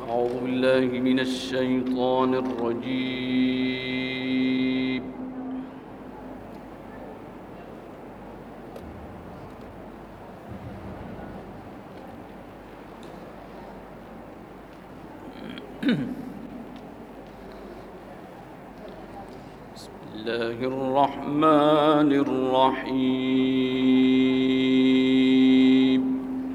أعوذ بالله من الشيطان الرجيم. بسم الله الرحمن الرحيم.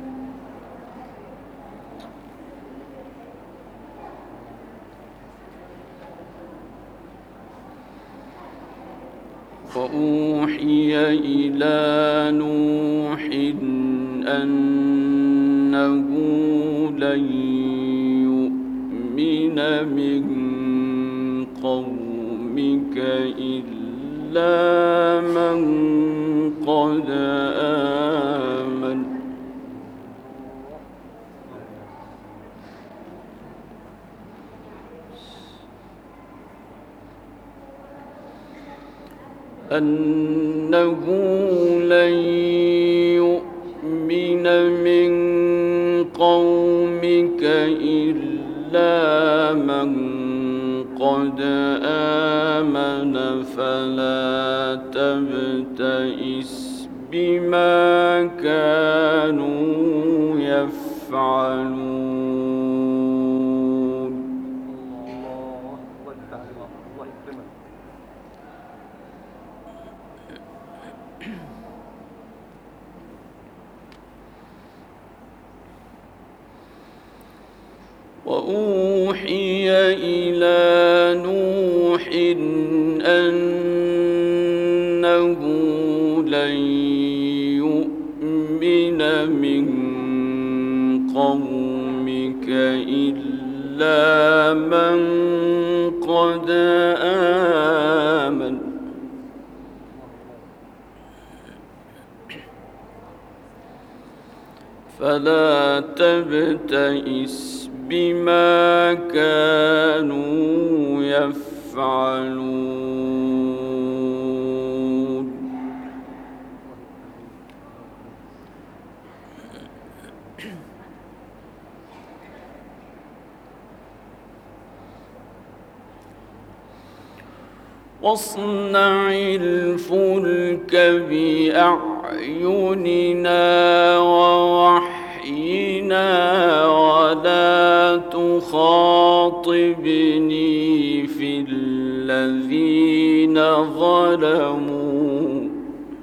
وأوحي إلى نوح أنه لن يؤمن من قومك إلا من قد آمن أنه لن يؤمن من قومك إلا من قد آمن فلا تبتئس بما كانوا يفعلون. وأوحي إلى نوح أنه لن يؤمن من قومك إلا من قد آمن فلا تبتئس بما كانوا يفعلون. واصنع الفلك بأعيننا ووحينا ولا تخاطبني في الذين ظلموا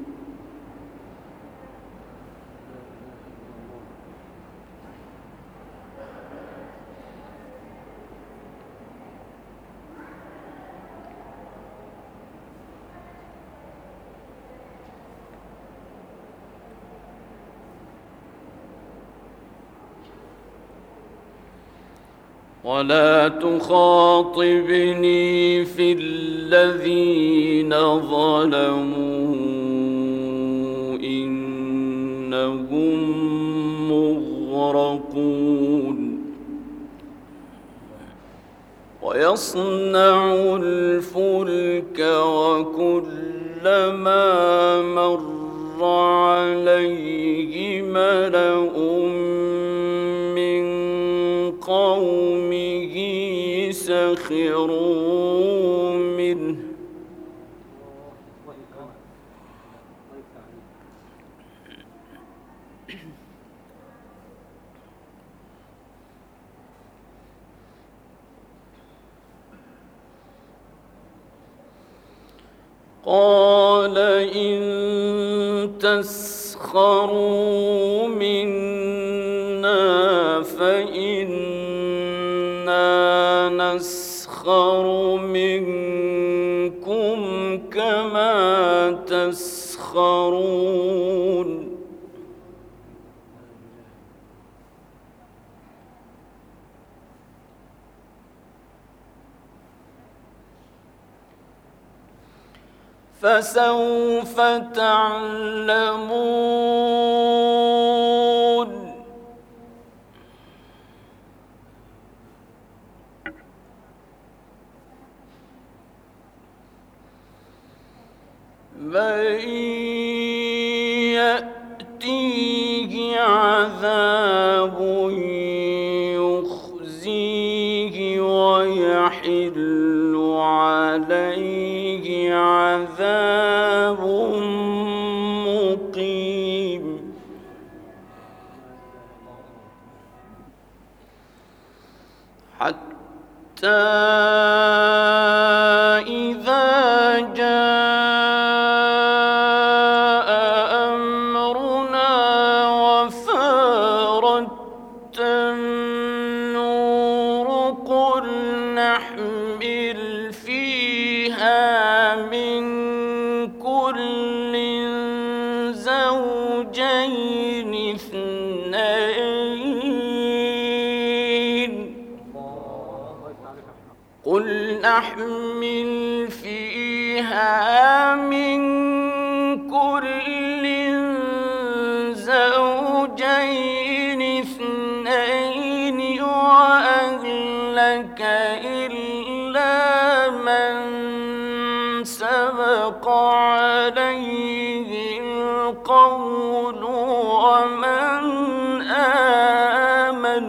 إنهم مغرقون. ويصنع الفلك وكلما مر عليه ملأ من قومه سخروا منه قال إن تسخروا منا فإنا نسخر منكم كما تسخرون. فسوف تعلمون من يأتيه عذاب يخزيه ويحل عليه عذاب مقيم. حتى إذا جاء أمرنا وفارت النور قل نحمل فيها من كل زوجين اثنين قل نحمل فيها من كل زوجين اثنين وأهلك إلا من سبق عليه القول ومن آمن.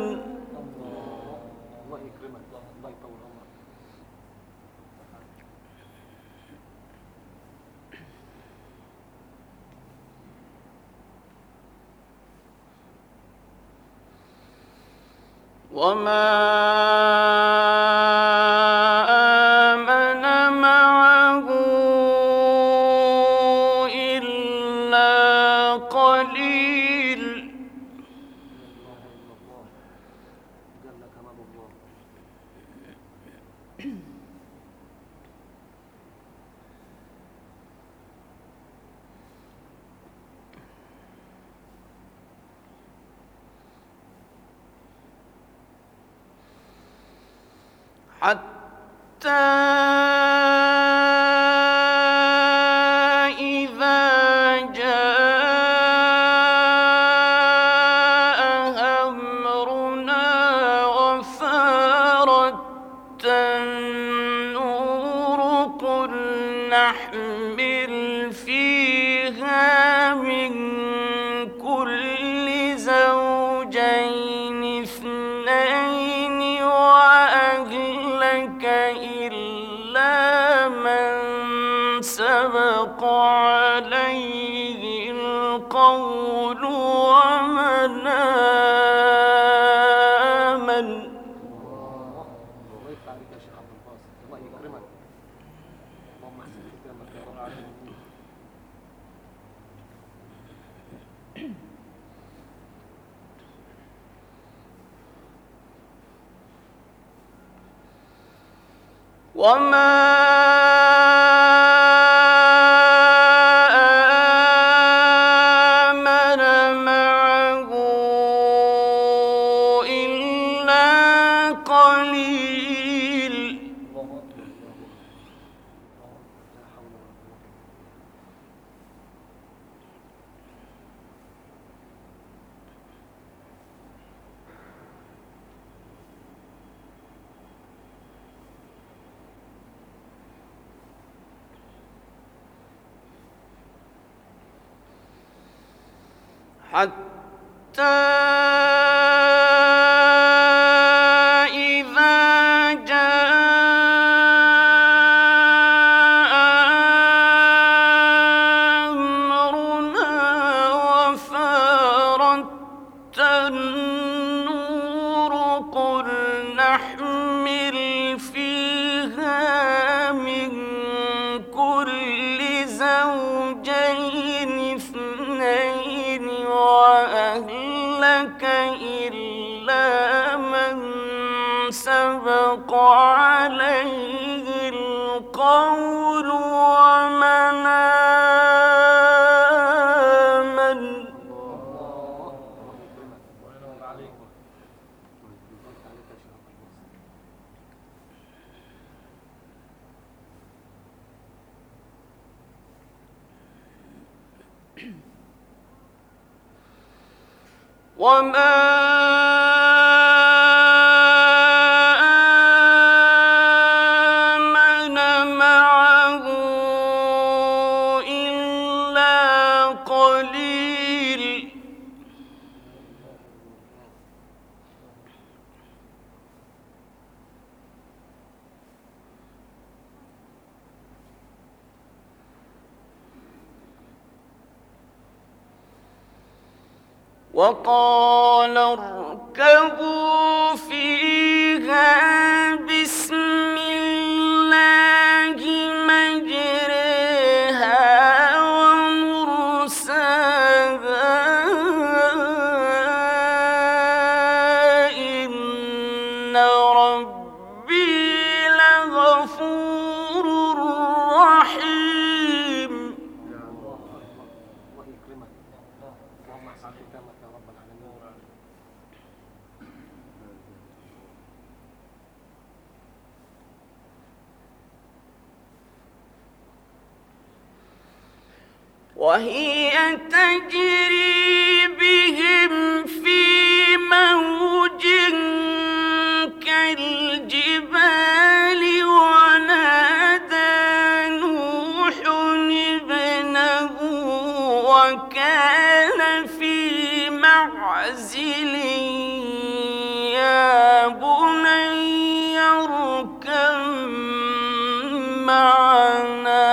وما آمن معه إلا قليل. حتى إذا جاء أمرنا وفارت النور قل نحمل فيها من كل زوجين اثنين وأهلك إلا من سبق عليه القول ومن آمن. وما آمن معه إلا قليل. حتى إذا جاء أمرنا وفارت النور قل نحمل فيها من كل زوجين اثنين وأهلك إلا من سبق عليه القول ومن آمن. وما آمن معه إلا قليل. وقال اركبوا فيها بسم الله مجريها ومرساها إن ربي لغفور رحيم. الله يكرمك. اللهم احسن ختامك يا رب العالمين. وهي تجري بهم في موج كالجبال ونادى نوح ابنه وكان في معزل يا بني اركب معنا.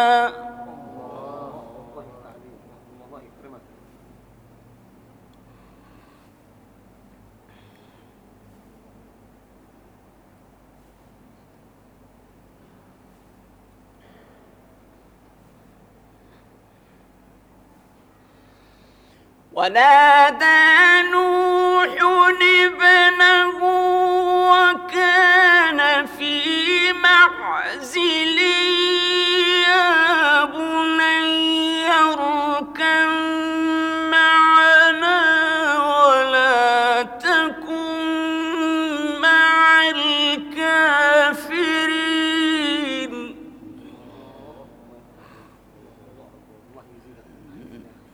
الله يكرمك. ونادى نوح ابنه وكان في معزل يا بني اركب معنا ولا تكن مع الكافرين. الله يزيدك من عند الله.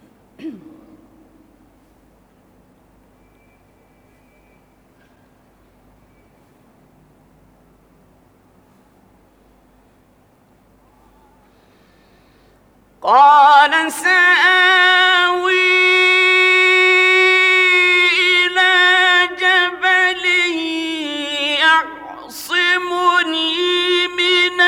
قال سآوي إلى جبل يعصمني من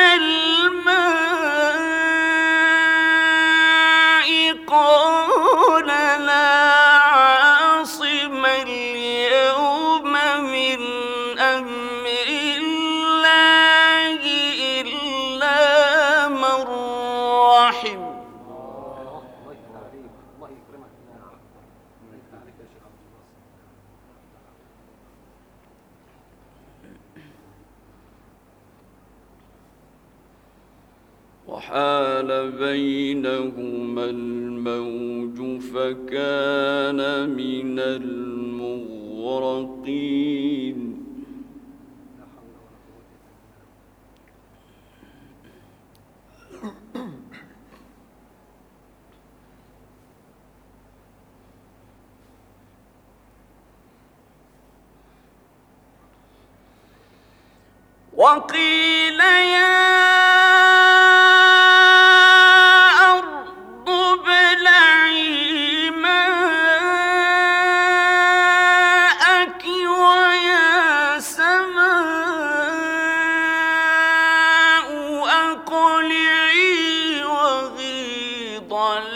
الماء قال لا عاصم اليوم من أمر الله إلا من رحم. الله يفتح عليك. الله يكرمك. الله يفتح عليك يا شيخ عبد الناصر. وحال بينهما الموج فكان من المغرقين. لا حول ولا قوة وقيل يا أرض ابلعي ماءك ويا سماء أقلعي وغيض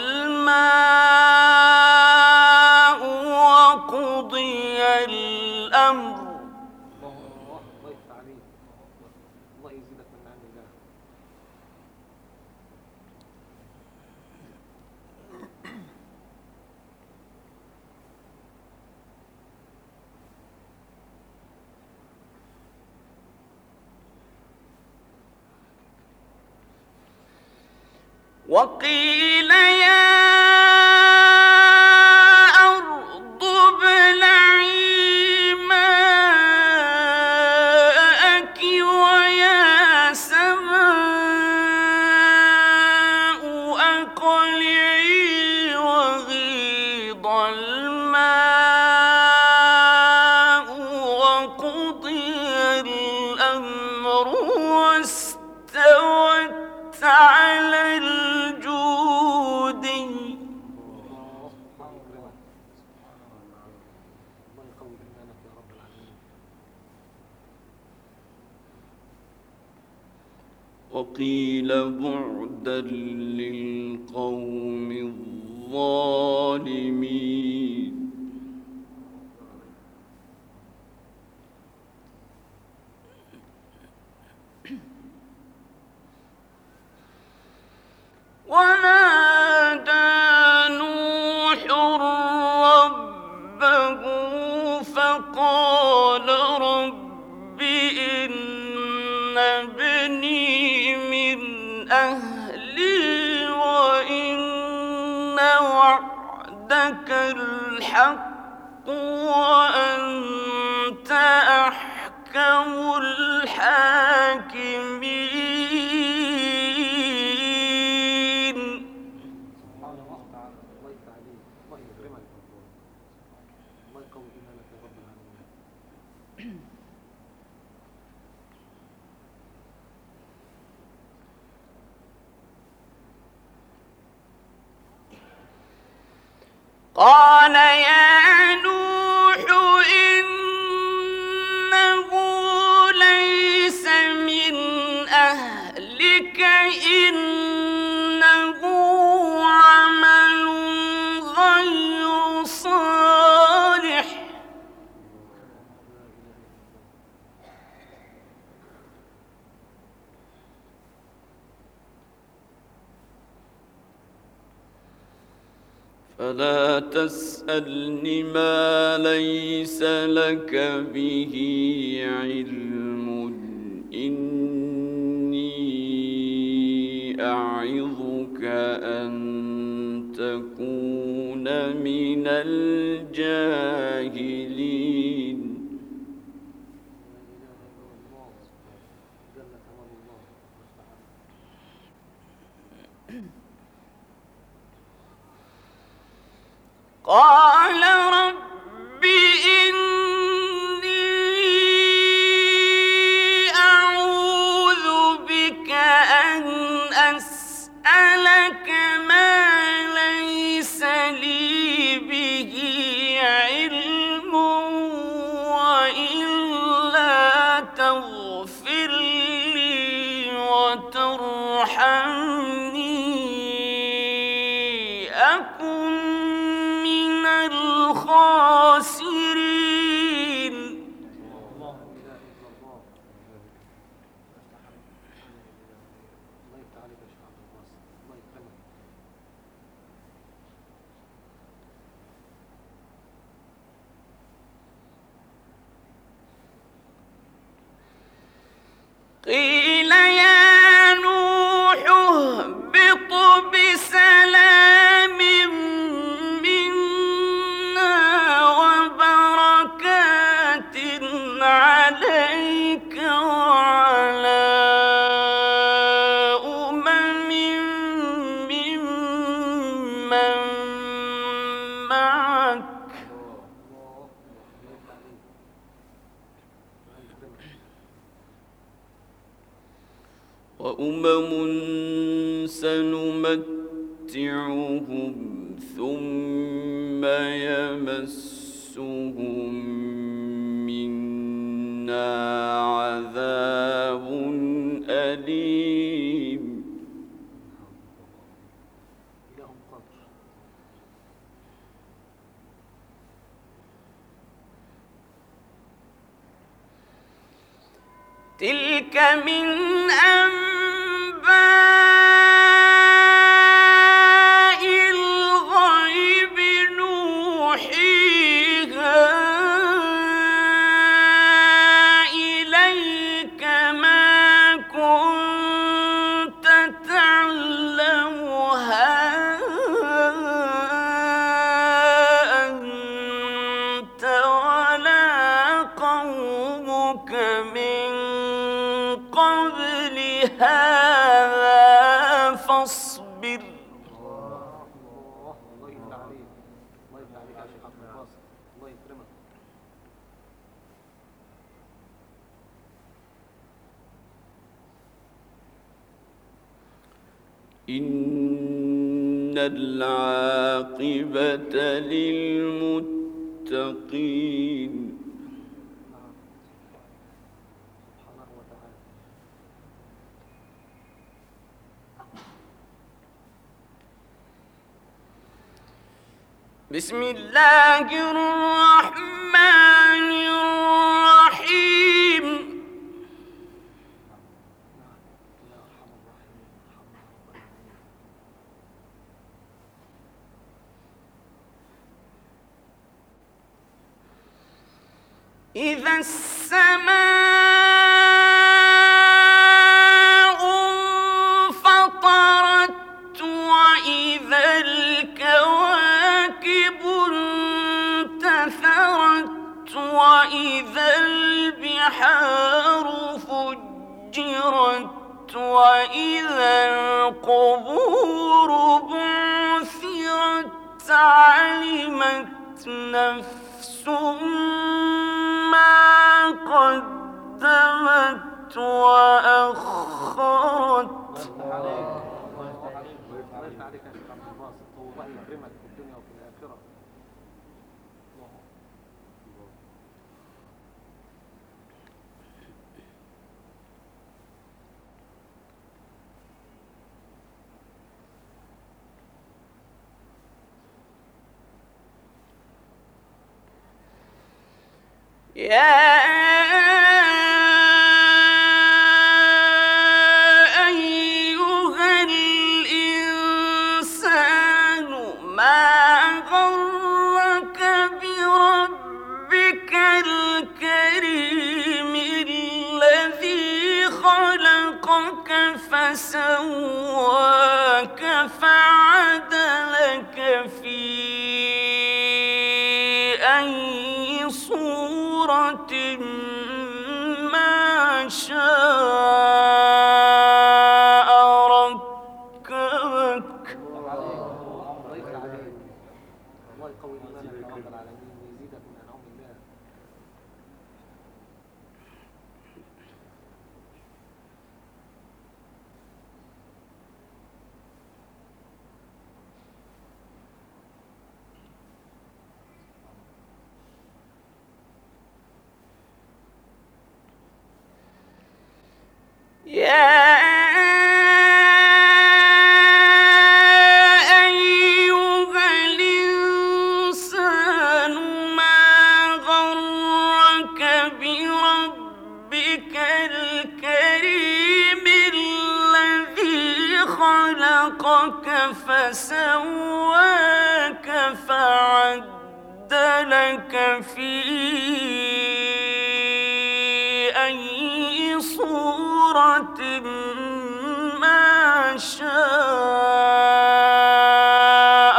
الماء وقضي الأمر. الله يفتح عليك. الله يزيدك من عند الله. وقيل يا أرض ابلعي ماءك ويا سماء أقلعي وغيض الماء وقضي الأمر واستوت على الجود. الله يكرمك. الله يقوي إيمانك يا رب العالمين. وقيل بعدا للقوم الظالمين. ابني من أهلي وإن وعدك الحق وأنت أحكم الحاكمين. سبحان الله تعالى. الله يفتح عليك، الله يكرمك، الله يقوي إيمانك يا رب العالمين. قال يا نوح إنه ليس من أهلك إنه عمل غير صالح فلا تسألن ما ليس لك به علم إني أعظك أن تكون من الجاهلين. قال رب إني أعوذ بك أن أسألك ما ليس لي به علم وإلا تغفر لي وترحمني أكن من الخاسرين. الله لا إله إلا الله. الله يفتح عليك يا شيخ عبد الباسط، الله يكرمك. قيل يا نوح اهبط بسلام منا وبركات عليك وعلى أمم ممن معك وأمم سنمتعهم ثم يمسهم منا عذاب أليم. إلههم قادر. تلك من أنباء الغيب نوحيها إليك ما كنت تعلمها أنت ولا قومك من قبل هذا فاصبر. الله يفتح عليك، الله يفتح عليك يا شيخ عبد الباسط، الله يكرمك. إن العاقبة للمتقين. سبحانه وتعالى. بسم الله الرحمن الرحيم. يا أرحم الراحمين، ارحمنا يا رب العالمين. إذا السماء وإذا القبور بعثرت علمت نفس ما قدمت وأخرت. الله يفتح عليك يا شيخ عبد الباسط، الله يكرمك في الدنيا وفي الآخرة. يا فسواك فعدلك في أي صورة ما شاء ركبك. الله يفتح عليك، الله يقوي إيمانك يا رب العالمين ويزيدك من أنعم الله. يا أيها الإنسان ما غرك بربك الكريم الذي خلقك فسواك فعدلك في أي صورة ما شاء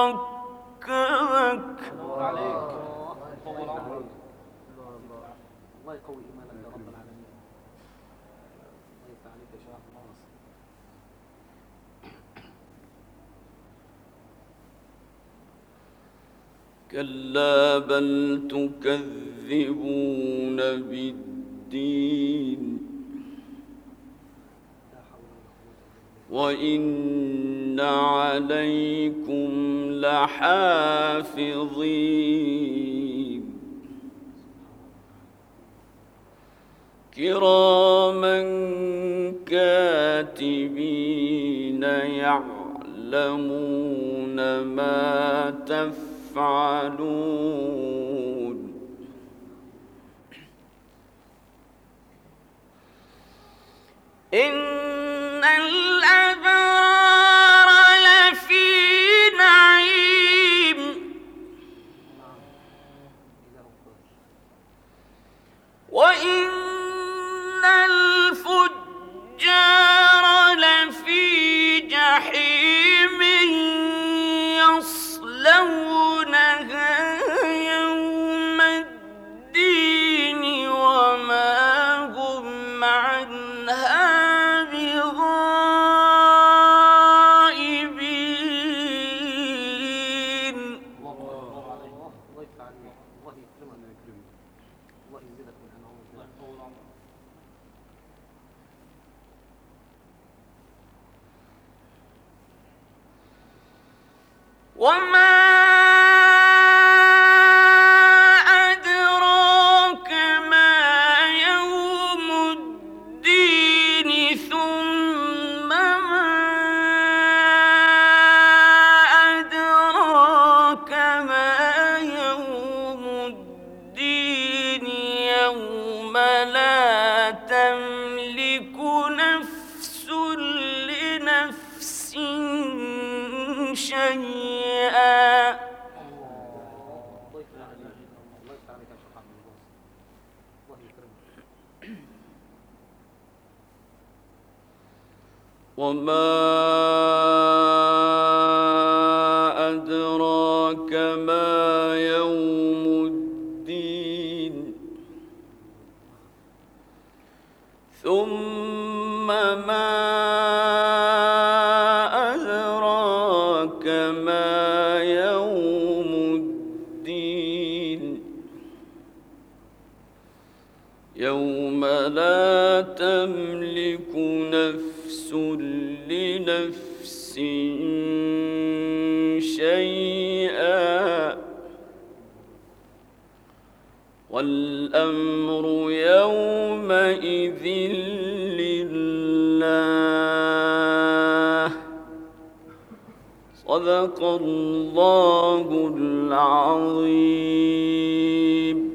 ركبك. الله عليك، طول عمرك. الله يقوي إيمانك يا رب العالمين. الله يفتح عليك يا شيخ عبد الباسط. كلا بل تكذبون بالدين وإن عليكم لحافظين كراما كاتبين يعلمون ما تفعلون. إن الأبرار لفي نعيم وإن الفجار لفي جحيم يصلونها يوم الدين وما هم عنها بغائبين. الله عليك، الله يفتح عليك، الله يكرمك، الله يزيدك من أنعم الله. طول عمرك. وما أدراك ما يوم الدين ثم ما أدراك ما يوم الدين يوم لا تملك نفس لنفس شيئا. الله يفتح عليك، الله يفتح عليك يا شيخ عبد الباسط. الله يكرمك. وما أدراك ما يوم الدين ثم ما أدراك ما يوم الدين يوم لا تملك نفس لنفس شيئا والأمر يومئذ لله. صدق الله العظيم.